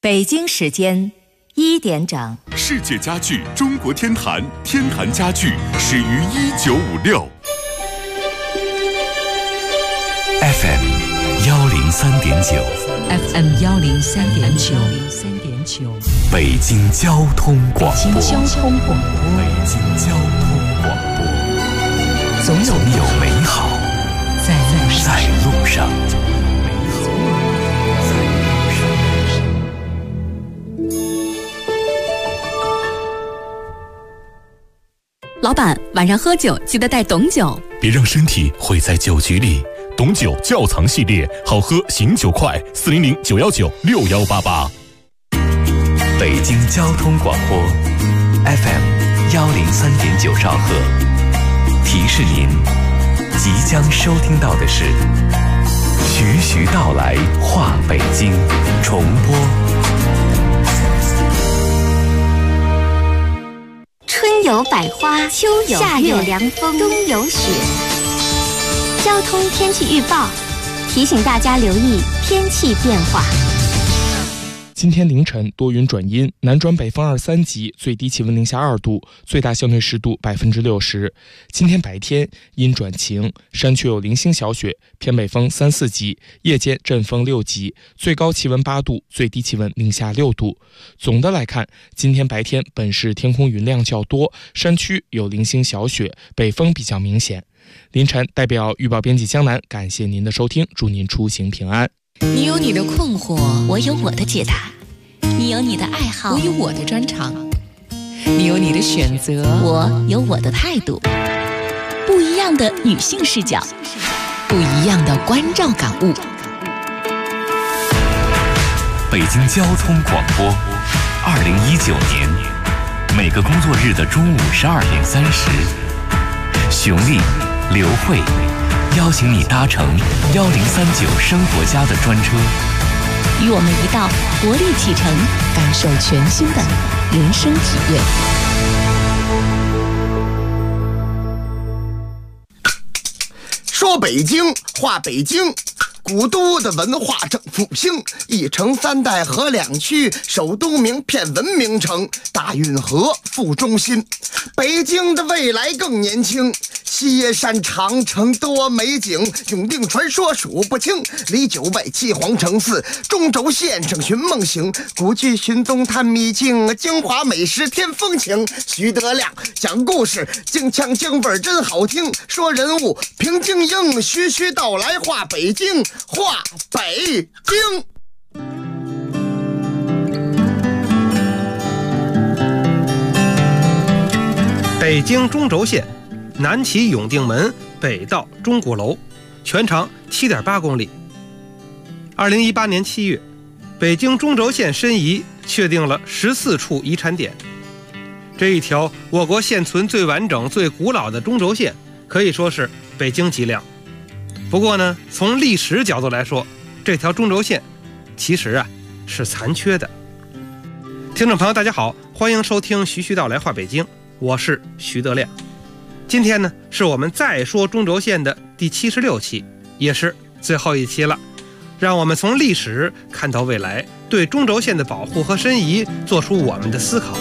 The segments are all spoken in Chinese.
北京时间1点整。 世界家具中国天坛，天坛家具始于1956。 FM 103.9 FM 103.9 北京交通广播。 北京交通广播。 北京交通广播。总有美好在路上。 老板，晚上喝酒记得带董酒， 别让身体毁在酒局里。董酒窖藏系列，好喝醒酒快，400-919-6188。北京交通广播 FM 103.9兆赫，提示您即将收听到的是徐徐道来话北京重播。 春有百花，秋有夏有凉风，冬有雪。交通天气预报提醒大家留意天气变化。 今天凌晨多云转阴，南转北风2、3级，最低气温零下2度，最大相对湿度60%。今天白天阴转晴，山区有零星小雪，偏北风3、4级，夜间阵风6级，最高气温8度，最低气温零下6度。总的来看，今天白天本市天空云量较多，山区有零星小雪，北风比较明显。凌晨代表预报编辑江南，感谢您的收听，祝您出行平安。 你有你的困惑， 我有我的解答；你有你的爱好， 我有我的专长；你有你的选择， 我有我的态度。不一样的女性视角， 不一样的关照感悟。 北京交通广播，2019年每个工作日的中午12点30，熊丽、刘慧邀请你搭乘1039生活家的专车， 与我们一道活力启程， 感受全新的人生体验。 说北京话北京，古都的文化正复兴，一城3代合2区，首都名片文明城，大运河副中心。北京的未来更年轻，西山长城多美景，永定传说数不清，离9外7皇城4，中轴线上寻梦行，古剧寻踪探秘境，京华美食添风情。徐德亮讲故事，京腔京味真好听，说人物平静应，徐徐道来话北京，话北京。 北京中轴线南起永定门，北到钟鼓楼，全长7.8公里。2018年7月，北京中轴线申遗确定了14处遗产点。这一条我国现存最完整、最古老的中轴线，可以说是北京脊梁。不过呢，从历史角度来说，这条中轴线其实是残缺的。听众朋友大家好，欢迎收听徐徐道来话北京，我是徐德亮。今天呢，是我们再说中轴线的第76期，也是最后一期了。让我们从历史看到未来，对中轴线的保护和申遗做出我们的思考。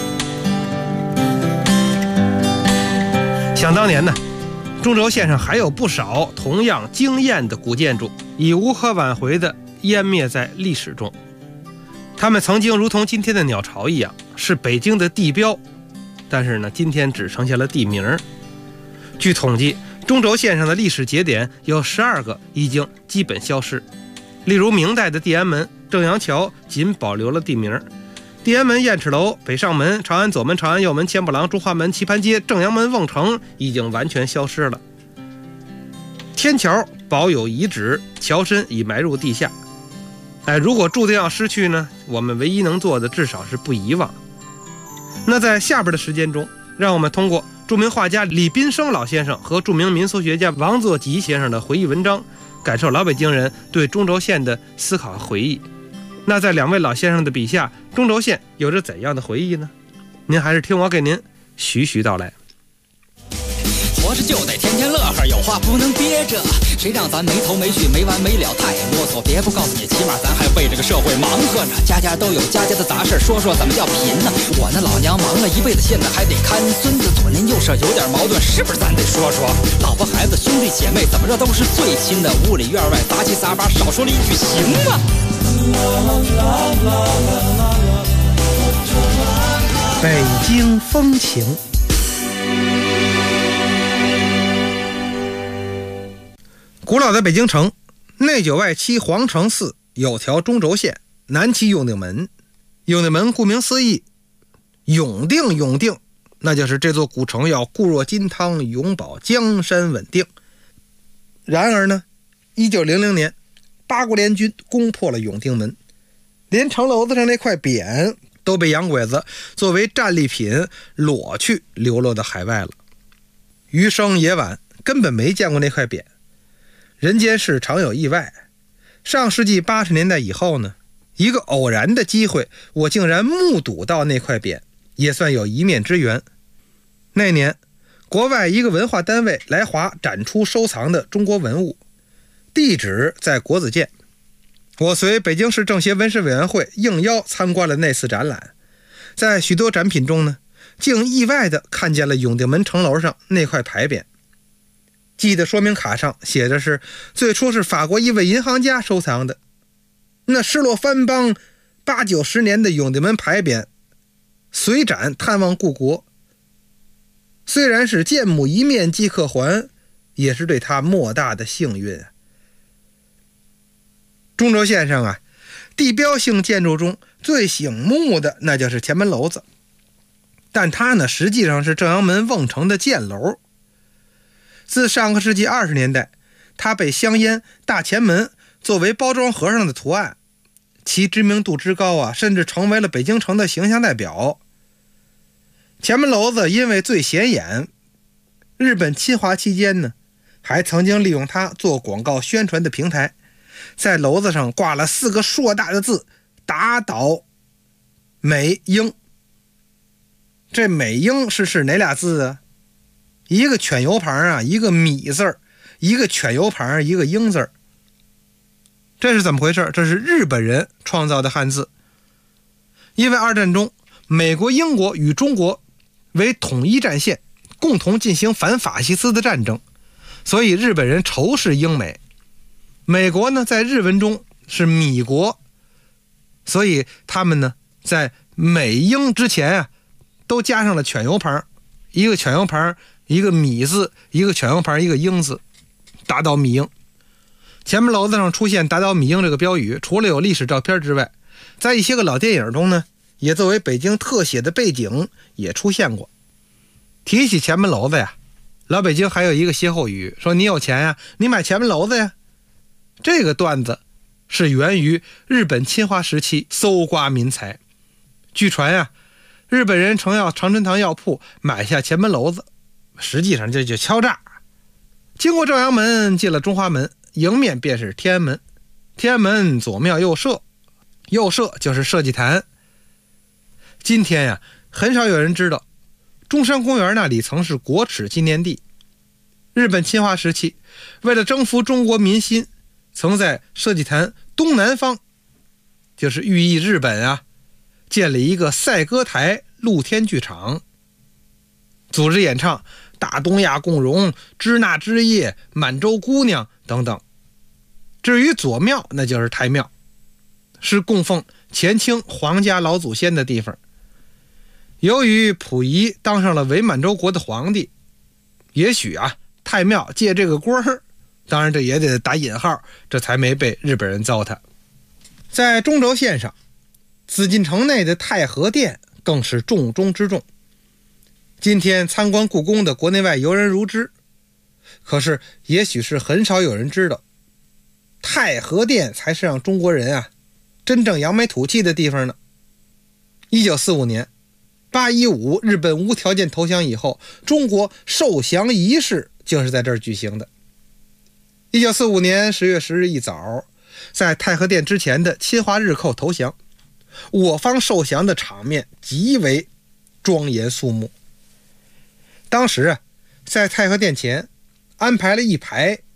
想当年呢，中轴线上还有不少同样惊艳的古建筑，已无可挽回地湮灭在历史中。它们曾经如同今天的鸟巢一样，是北京的地标，但是呢，今天只剩下了地名。据统计，中轴线上的历史节点有12个已经基本消失。例如明代的地安门、正阳桥仅保留了地名，地安门、雁翅楼、北上门、长安左门、长安右门、千步廊、中华门、棋盘街、正阳门、瓮城已经完全消失了。天桥保有遗址，桥身已埋入地下。如果注定要失去呢，我们唯一能做的至少是不遗忘。那在下边的时间中，让我们通过著名画家李宾生老先生和著名民俗学家王作吉先生的回忆文章，感受老北京人对中轴线的思考和回忆。那在两位老先生的笔下，中轴线有着怎样的回忆呢？您还是听我给您徐徐道来。 活着就得天天乐呵，有话不能憋着，谁谁让咱没头没绪没完没了太啰嗦，别不告诉你，起码咱还为这个社会忙活呢。家家都有家家的杂事，说说怎么叫贫呢？我那老娘忙了一辈子，现在还得看孙子，左邻右舍有点矛盾，是不是咱得说说？老婆孩子兄弟姐妹怎么着都是最亲的，屋里院外杂七杂八，少说了一句行吗？ 北京风情。古老的北京城，内9外7，皇城4，有条中轴线，南起永定门。永定门顾名思义，永定，那就是这座古城要固若金汤，永保江山稳定。然而呢，1900年八国联军攻破了永定门，连城楼子上那块匾都被洋鬼子作为战利品裸去，流落到海外了。余生也晚，根本没见过那块匾。人间事常有意外，上世纪80年代以后呢，一个偶然的机会，我竟然目睹到那块匾，也算有一面之缘。那年国外一个文化单位来华展出收藏的中国文物，地址在国子监。我随北京市政协文史委员会应邀参观了那次展览，在许多展品中呢，竟意外地看见了永定门城楼上那块牌匾。记得说明卡上写的是最初是法国一位银行家收藏的，那失落藩邦8、90年的永定门牌匾随展探望故国，虽然是见母一面即可还，也是对他莫大的幸运。中轴线上啊，地标性建筑中最醒目的那就是前门楼子，但它呢实际上是正阳门瓮城的箭楼。自上个世纪20年代，它被镶烟大前门作为包装盒上的图案，其知名度之高啊，甚至成为了北京城的形象代表。前门楼子因为最显眼，日本侵华期间呢，还曾经利用它做广告宣传的平台，在楼子上挂了4个硕大的字：打倒美英。这美英是哪俩字啊？一个犬油旁啊，一个米字儿，一个犬油旁，一个英字儿。这是怎么回事？这是日本人创造的汉字。因为二战中，美国、英国与中国为统一战线，共同进行反法西斯的战争，所以日本人仇视英美。美国呢，在日文中是米国，所以他们呢，在美英之前啊，都加上了犬油旁，一个犬油旁，一个米字，一个犬油旁，一个英字，打倒米英。前门楼子上出现打倒米英这个标语，除了有历史照片之外，在一些个老电影中呢，也作为北京特写的背景也出现过。提起前门楼子呀，老北京还有一个歇后语，说你有钱呀，你买前门楼子呀。这个段子是源于日本侵华时期搜刮民财。据传呀，日本人曾要长春堂药铺买下前门楼子，实际上这就敲诈。经过正阳门，进了中华门，迎面便是天安门。天安门左庙右舍，右舍就是社稷坛。今天呀，很少有人知道，中山公园那里曾是国耻纪念地。日本侵华时期，为了征服中国民心，曾在社稷坛东南方，就是寓意日本啊，建立一个赛歌台露天剧场，组织演唱大东亚共荣、支那之夜、满洲姑娘等等。至于左庙，那就是太庙，是供奉前清皇家老祖先的地方。由于溥仪当上了伪满洲国的皇帝，也许啊，太庙借这个锅儿，当然这也得打引号，这才没被日本人糟蹋。在中轴线上，紫禁城内的太和殿更是重中之重。今天参观故宫的国内外游人如织，可是也许是很少有人知道，太和殿才是让中国人啊真正扬眉吐气的地方呢。1945年8.15日本无条件投降以后，中国受降仪式就是在这儿举行的。1945年10月10日一早，在太和殿之前的侵华日寇投降，我方受降的场面极为庄严肃穆。当时啊，在太和殿前安排了一排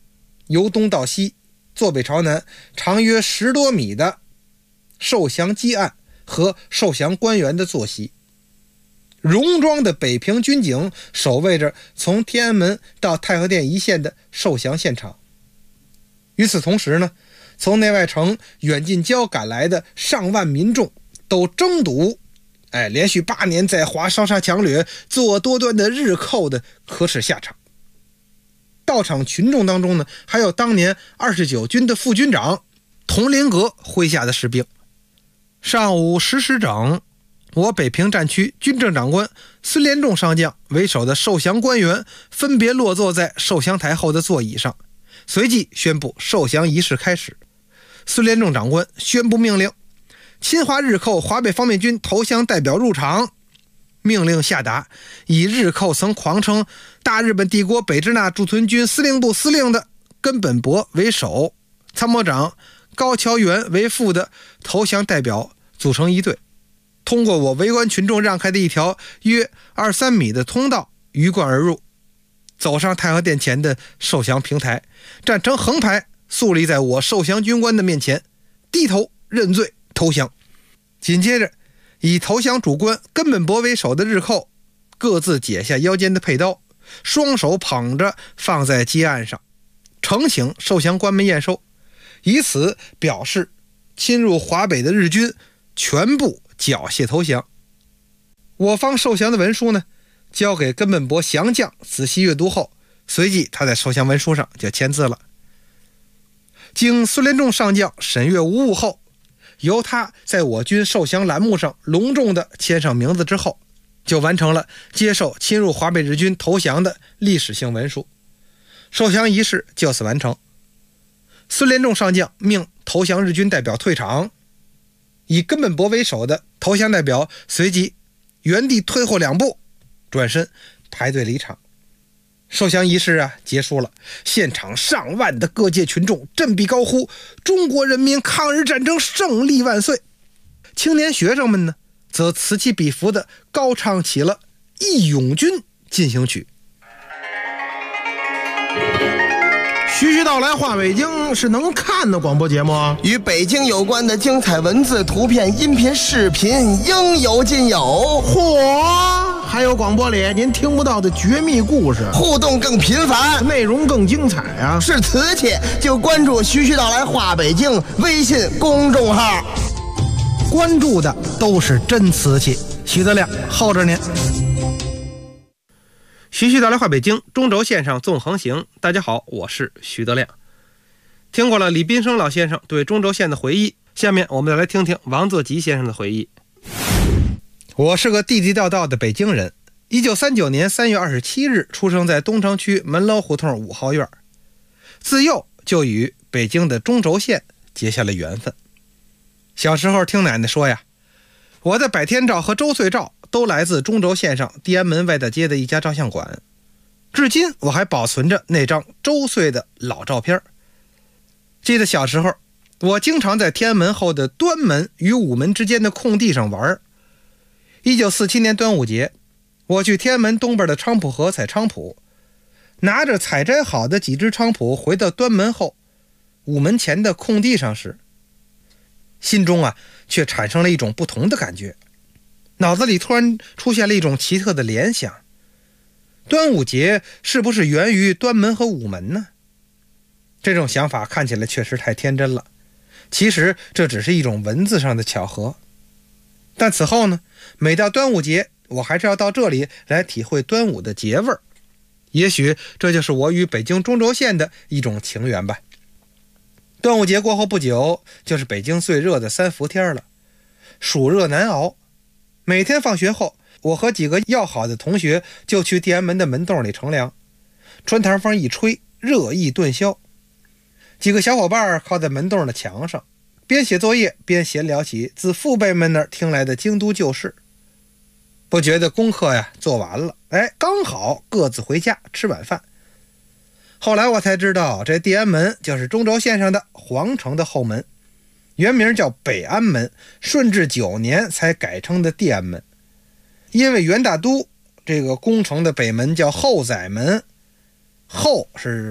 由东到西，坐北朝南，长约10多米的受降基岸和受降官员的坐席。戎装的北平军警守卫着从天安门到太和殿一线的受降现场。与此同时呢，从内外城远近郊赶来的上万民众都争睹连续8年在华烧杀抢掠、作恶多端的日寇的可耻下场。到场群众当中呢，还有当年29军的副军长佟麟阁麾下的士兵。上午10时整，我北平战区军政长官孙连仲上将为首的受降官员分别落座在受降台后的座椅上，随即宣布受降仪式开始。孙连仲长官宣布命令，侵华日寇华北方面军投降代表入场。命令下达，以日寇曾狂称大日本帝国北支那驻屯军司令部司令的根本博为首，参谋长高桥元为副的投降代表组成一队，通过我围观群众让开的一条约2-3米的通道鱼贯而入，走上太和殿前的受降平台，站成横排肃立在我受降军官的面前，低头认罪投降。紧接着以投降主官根本博为首的日寇各自解下腰间的佩刀，双手捧着放在基岸上，呈请受降官们验收，以此表示侵入华北的日军全部缴械投降。我方受降的文书呢，交给根本博降将仔细阅读后，随即他在受降文书上就签字了。经孙连仲上将审阅无误后，由他在我军受降栏目上隆重地签上名字之后，就完成了接受侵入华北日军投降的历史性文书。受降仪式就此完成。孙连仲上将命投降日军代表退场，以根本博为首的投降代表随即原地退后2步，转身排队离场。受降仪式结束了，现场上万的各界群众振臂高呼中国人民抗日战争胜利万岁。青年学生们呢，则此起彼伏地高唱起了义勇军进行曲。 徐徐道来话北京是能看的广播节目， 与北京有关的精彩文字、图片、音频、视频应有尽有。 嚯，还有广播里您听不到的绝密故事， 互动更频繁， 内容更精彩啊！ 是瓷器就关注徐徐道来话北京微信公众号， 关注的都是真瓷器。徐德亮候着您。 徐徐道来话北京，中轴线上纵横行。大家好，我是徐德亮。听过了李斌生老先生对中轴线的回忆，下面我们再来听听王作吉先生的回忆。我是个地地道道的北京人，1939年3月27日出生在东城区门楼胡同5号院，自幼就与北京的中轴线结下了缘分。小时候听奶奶说呀，我的百天照和周岁照都来自中轴线上地安门外大街的一家照相馆，至今我还保存着那张周岁的老照片。记得小时候，我经常在天安门后的端门与午门之间的空地上玩。1947年端午节，我去天安门东边的菖蒲河采菖蒲，拿着采摘好的几只菖蒲回到端门后午门前的空地上时，心中却产生了一种不同的感觉，脑子里突然出现了一种奇特的联想。端午节是不是源于端门和午门呢？这种想法看起来确实太天真了，其实这只是一种文字上的巧合。但此后呢，每到端午节，我还是要到这里来体会端午的节味儿。也许这就是我与北京中轴线的一种情缘吧。端午节过后不久，就是北京最热的3伏天了，暑热难熬。每天放学后，我和几个要好的同学就去地安门的门洞里乘凉，穿堂风一吹，热意顿消。几个小伙伴靠在门洞的墙上，边写作业边闲聊起自父辈们那儿听来的京都旧事。不觉得功课做完了，刚好各自回家吃晚饭。后来我才知道，这地安门就是中轴线上的皇城的后门，原名叫北安门，顺治9年才改称的地安门。因为元大都这个宫城的北门叫后宰门，后是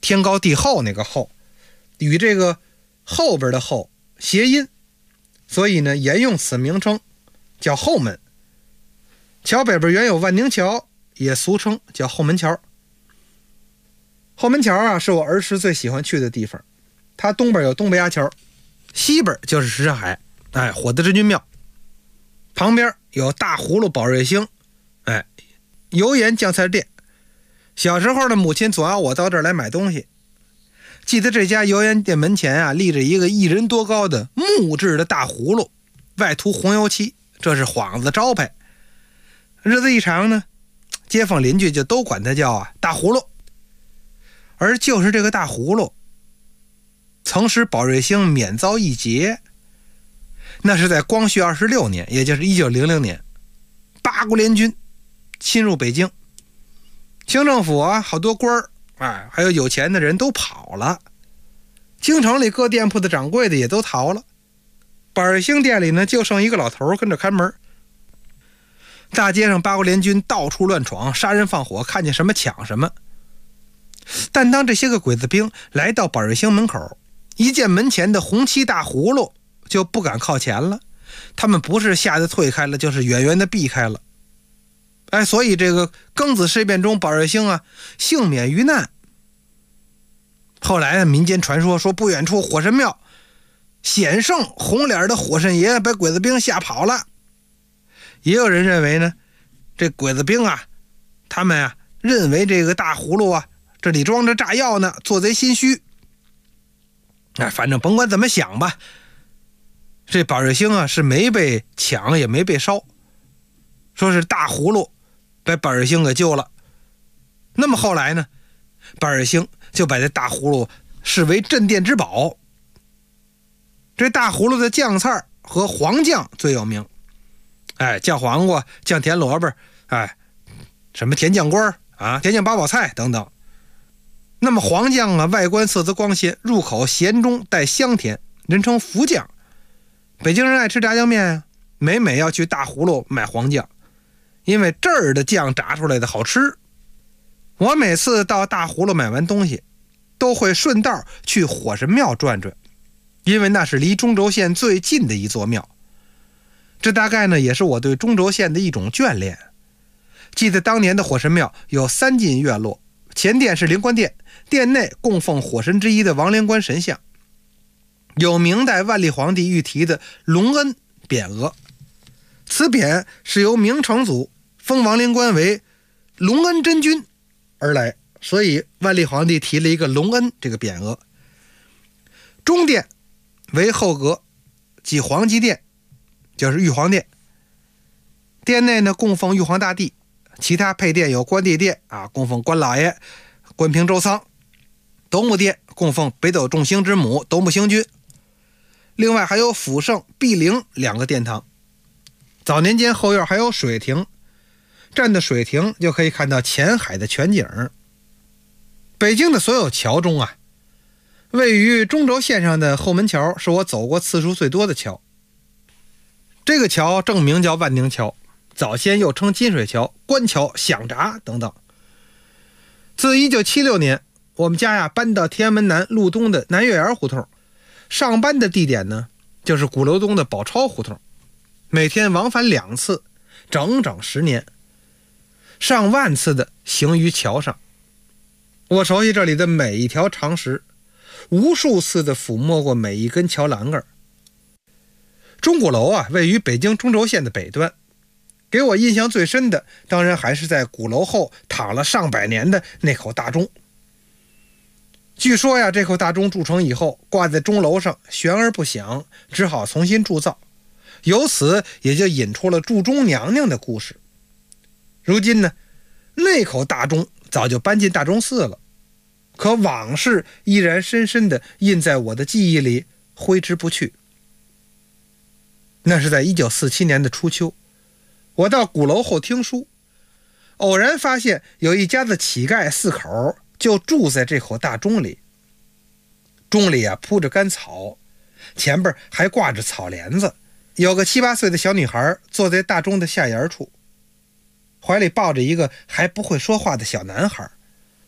天高地厚那个厚，与这个后边的后谐音，所以呢沿用此名称，叫后门。桥北边原有万宁桥，也俗称叫后门桥。后门桥啊，是我儿时最喜欢去的地方。它东边有东北崖桥，西边就是什刹海，火德真君庙，旁边有大葫芦宝瑞兴，油盐酱菜店。小时候的母亲总要我到这儿来买东西。记得这家油盐店门前啊，立着一个1人多高的木质的大葫芦，外涂红油漆，这是幌子招牌。日子一长呢，街坊邻居就都管它叫大葫芦。而就是这个大葫芦，曾使宝瑞兴免遭一劫。那是在光绪26年，也就是1900年，八国联军侵入北京，清政府啊，好多官儿，还有有钱的人都跑了，京城里各店铺的掌柜的也都逃了，宝瑞兴店里呢就剩一个老头跟着看门。大街上八国联军到处乱闯，杀人放火，看见什么抢什么。但当这些个鬼子兵来到宝瑞兴门口，一见门前的红漆大葫芦，就不敢靠前了。他们不是吓得退开了，就是远远的避开了。所以这个庚子事变中，宝瑞兴幸免于难。后来民间传说说，不远处火神庙显圣红脸的火神爷被鬼子兵吓跑了。也有人认为呢，这鬼子兵他们认为这个大葫芦这里装着炸药呢，做贼心虚。反正甭管怎么想吧，这宝瑞兴是没被抢也没被烧，说是大葫芦把宝瑞兴给救了。那么后来呢，宝瑞兴就把这大葫芦视为镇店之宝。这大葫芦的酱菜和黄酱最有名，酱黄瓜、酱甜萝卜，什么甜酱瓜甜酱八宝菜等等。那么黄酱外观色泽光鲜，入口咸中带香甜，人称福酱。北京人爱吃炸酱面每要去大葫芦买黄酱，因为这儿的酱炸出来的好吃。我每次到大葫芦买完东西，都会顺道去火神庙转转，因为那是离中轴线最近的一座庙。这大概呢也是我对中轴线的一种眷恋。记得当年的火神庙有3进院落，前殿是灵官殿，殿内供奉火神之一的王灵官神像，有明代万历皇帝御题的隆恩匾额，此匾是由明成祖封王灵官为隆恩真君而来，所以万历皇帝提了一个隆恩这个匾额。中殿为后阁，即皇极殿，就是玉皇殿。殿内呢供奉玉皇大帝，其他配殿有关帝殿供奉关老爷、关平周仓；斗母殿供奉北斗众星之母斗母星君。另外还有辅圣、碧灵2个殿堂。早年间后院还有水亭，站的水亭就可以看到前海的全景。北京的所有桥中位于中轴线上的后门桥是我走过次数最多的桥。这个桥正名叫万宁桥，早先又称金水桥、官桥、响闸等等。自1976年，我们家搬到天安门南路东的南月园胡同，上班的地点呢就是鼓楼东的宝钞胡同，每天往返2次，整整10年，上万次的行于桥上。我熟悉这里的每一条长石，无数次的抚摸过每一根桥栏杆。钟鼓楼位于北京中轴线的北端，给我印象最深的当然还是在鼓楼后躺了上百年的那口大钟。据说这口大钟铸成以后挂在钟楼上悬而不响，只好重新铸造，由此也就引出了铸钟娘娘的故事。如今呢，那口大钟早就搬进大钟寺了，可往事依然深深地印在我的记忆里，挥之不去。那是在1947年的初秋，我到鼓楼后听书，偶然发现有一家子乞丐4口就住在这口大钟里。钟里铺着干草，前边还挂着草帘子，有个7、8岁的小女孩坐在大钟的下沿处，怀里抱着一个还不会说话的小男孩。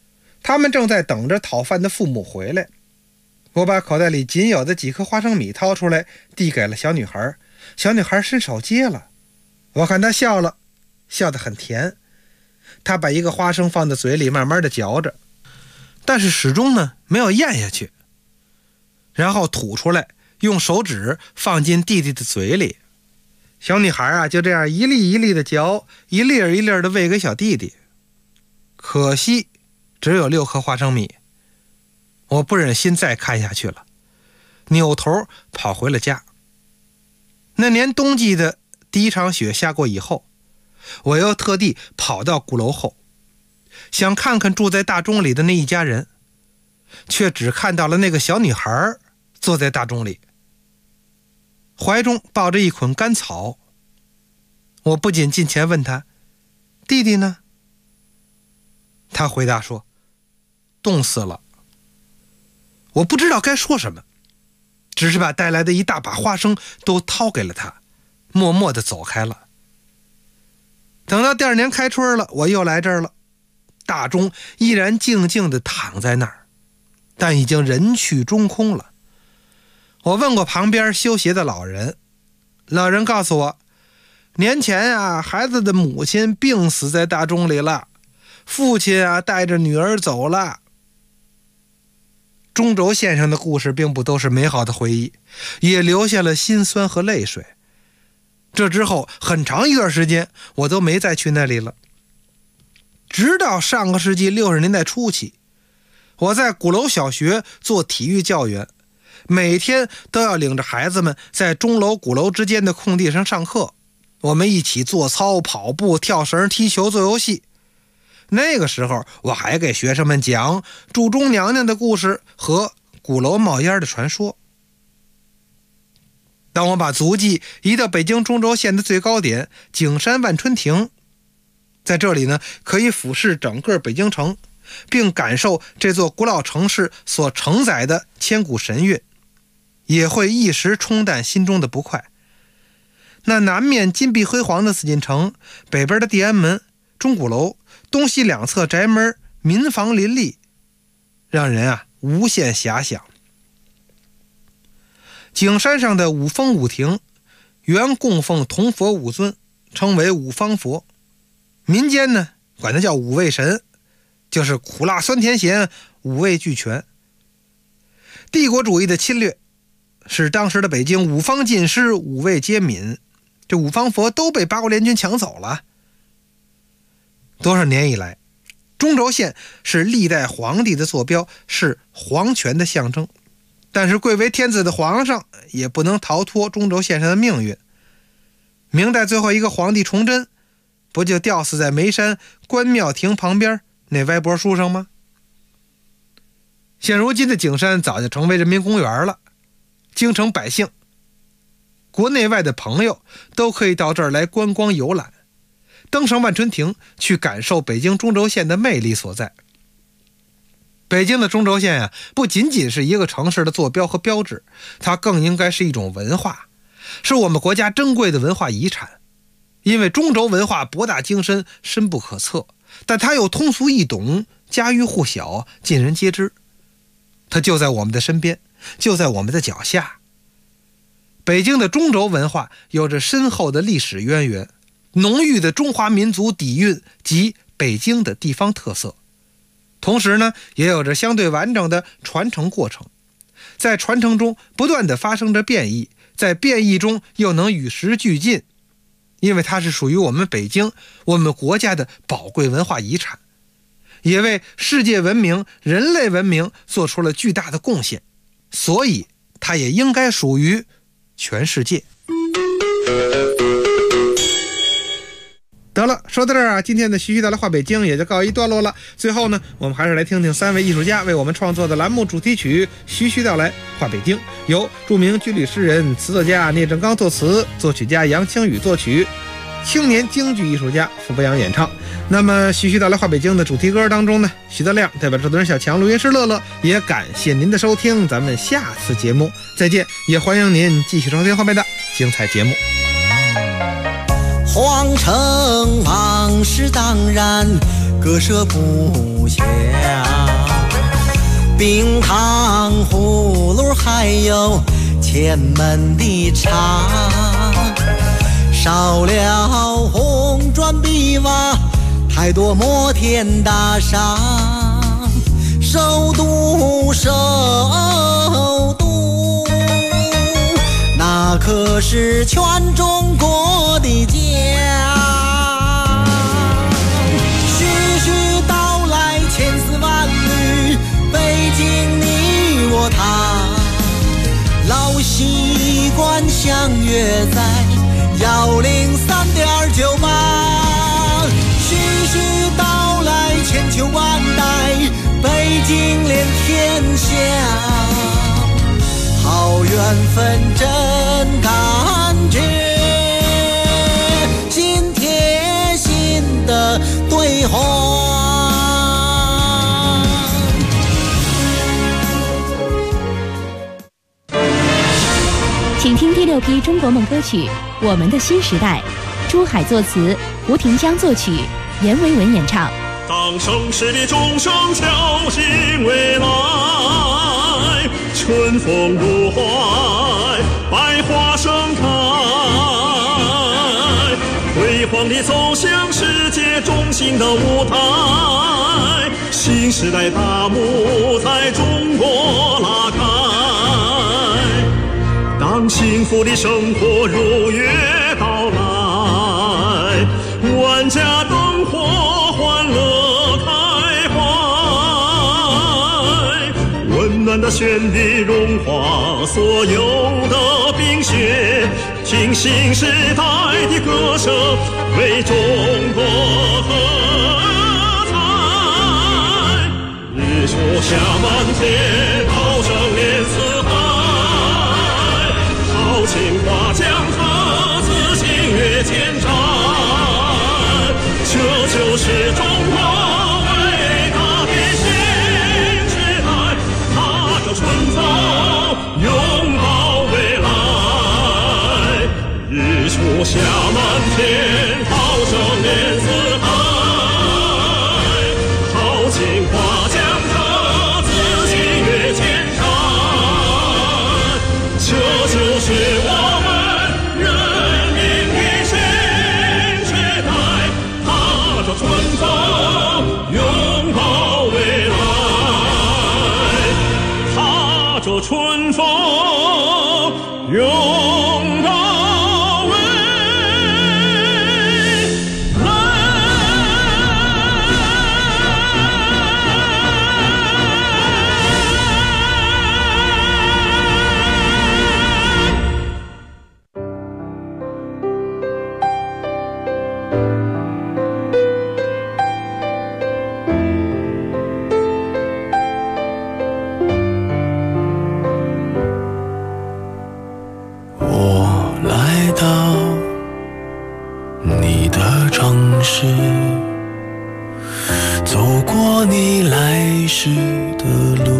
他们正在等着讨饭的父母回来。我把口袋里仅有的几颗花生米掏出来，递给了小女孩。小女孩伸手接了，我看她笑了，笑得很甜。她把一个花生放在嘴里，慢慢的嚼着，但是始终呢没有咽下去，然后吐出来，用手指放进弟弟的嘴里。小女孩啊就这样一粒一粒的嚼，一粒一粒的喂给小弟弟。可惜只有6颗花生米，我不忍心再看下去了，扭头跑回了家。那年冬季的第一场雪下过以后，我又特地跑到鼓楼后，想看看住在大钟里的那一家人，却只看到了那个小女孩坐在大钟里，怀中抱着一捆干草。我不仅近前问她，弟弟呢？她回答说，冻死了。我不知道该说什么，只是把带来的一大把花生都掏给了他，默默地走开了。等到第2年开春了，我又来这儿了，大钟依然静静地躺在那儿，但已经人去中空了。我问过旁边修鞋的老人，老人告诉我，年前啊，孩子的母亲病死在大钟里了，父亲啊带着女儿走了。中轴线上的故事并不都是美好的回忆，也留下了心酸和泪水。这之后很长一段时间我都没再去那里了。直到上个世纪60年代初期，我在鼓楼小学做体育教员，每天都要领着孩子们在钟楼鼓楼之间的空地上上课，我们一起做操、跑步、跳绳、踢球、做游戏。那个时候我还给学生们讲祝钟娘娘的故事和鼓楼冒烟的传说。当我把足迹移到北京中轴线的最高点景山万春亭，在这里呢，可以俯视整个北京城，并感受这座古老城市所承载的千古神韵，也会一时冲淡心中的不快。那南面金碧辉煌的紫禁城，北边的地安门、钟鼓楼，东西两侧宅门民房林立，让人无限遐想。景山上的五峰五亭原供奉铜佛五尊，称为五方佛，民间呢管它叫五味神，就是苦辣酸甜咸五味俱全。帝国主义的侵略使当时的北京五方尽失，五味皆泯，这五方佛都被八国联军抢走了。多少年以来，中轴线是历代皇帝的坐标，是皇权的象征，但是贵为天子的皇上也不能逃脱中轴线上的命运。明代最后一个皇帝崇祯，不就吊死在眉山关庙亭旁边那歪脖树上吗？现如今的景山早就成为人民公园了，京城百姓国内外的朋友都可以到这儿来观光游览，登上万春亭去感受北京中轴线的魅力所在。北京的中轴线不仅仅是一个城市的坐标和标志，它更应该是一种文化，是我们国家珍贵的文化遗产。因为中轴文化博大精深，深不可测，但它又通俗易懂，家喻户晓，尽人皆知。它就在我们的身边，就在我们的脚下。北京的中轴文化有着深厚的历史渊源，浓郁的中华民族底蕴及北京的地方特色，同时呢，也有着相对完整的传承过程。在传承中不断地发生着变异，在变异中又能与时俱进，因为它是属于我们北京、我们国家的宝贵文化遗产，也为世界文明、人类文明做出了巨大的贡献，所以它也应该属于全世界。得了，说到这儿今天的徐徐道来话北京也就告一段落了。最后呢，我们还是来听听3位艺术家为我们创作的栏目主题曲《徐徐道来话北京》，由著名军旅诗人、词作家聂正刚作词，作曲家杨清宇作曲，青年京剧艺术家傅博洋演唱。那么徐徐道来话北京的主题歌当中呢，徐德亮代表制作人小强、录音师乐乐，也感谢您的收听，咱们下次节目再见，也欢迎您继续收听后面的精彩节目。 皇城往事当然，割舍不下。 冰糖葫芦还有前门的茶，少了红砖碧瓦，太多摩天大厦。首都，首都，那可是全中国的家。徐徐道来千丝万缕，北京你我他，老习惯相约在103.98。徐徐道来千秋万代，北京连天下，好缘分真感觉，心贴心的对话。 请听第6批中国梦歌曲《我们的新时代》，朱海作词，胡廷江作曲，阎维文演唱。 当盛世的钟声敲醒未来，春风入怀，百花盛开，辉煌地走向世界中心的舞台，新时代大幕在中国拉开。当幸福的生活如约到来，万家灯火欢乐开怀，温暖的旋律融化所有的冰雪，听新时代的歌声为中国喝彩。日出下满天，涛声连四海，豪情划江河，自信越千山。这就是中国伟大的新时代，踏着春风拥抱未来。日出下满天，涛声连四海，豪情划江河，自信越千山。这就是我们人民的新时代，踏着春风拥抱未来，踏着春风拥抱未来。 我来到你的城市，走过你来时的路，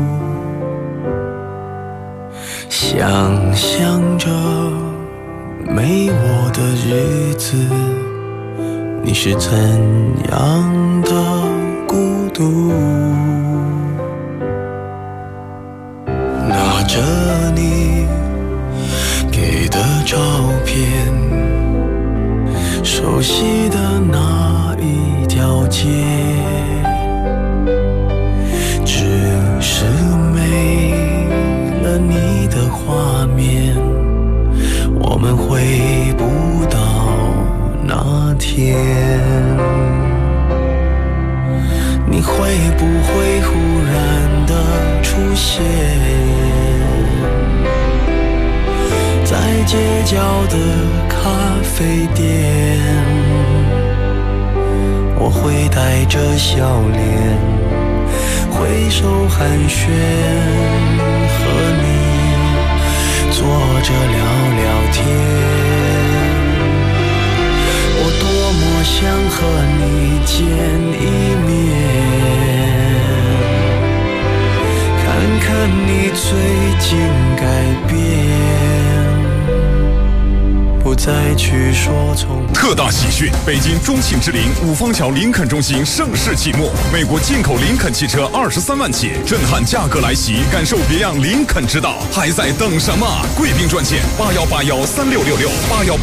想象着没我的日子，你是怎样的孤独。拿着你给的照片，熟悉的那一条街，只是没了你的画面，我们回不到那天。你会不会忽然的出现在街角的咖啡店？我会带着笑脸挥手寒暄，和你坐着聊聊天。我多么想和你见一面，看看你最近改变，不不再去说从特大喜讯！北京中庆之林五方桥林肯中心盛世启幕，美国进口林肯汽车23万起，震撼价格来袭，感受别样林肯之道，还在等什么？贵宾专线818136668181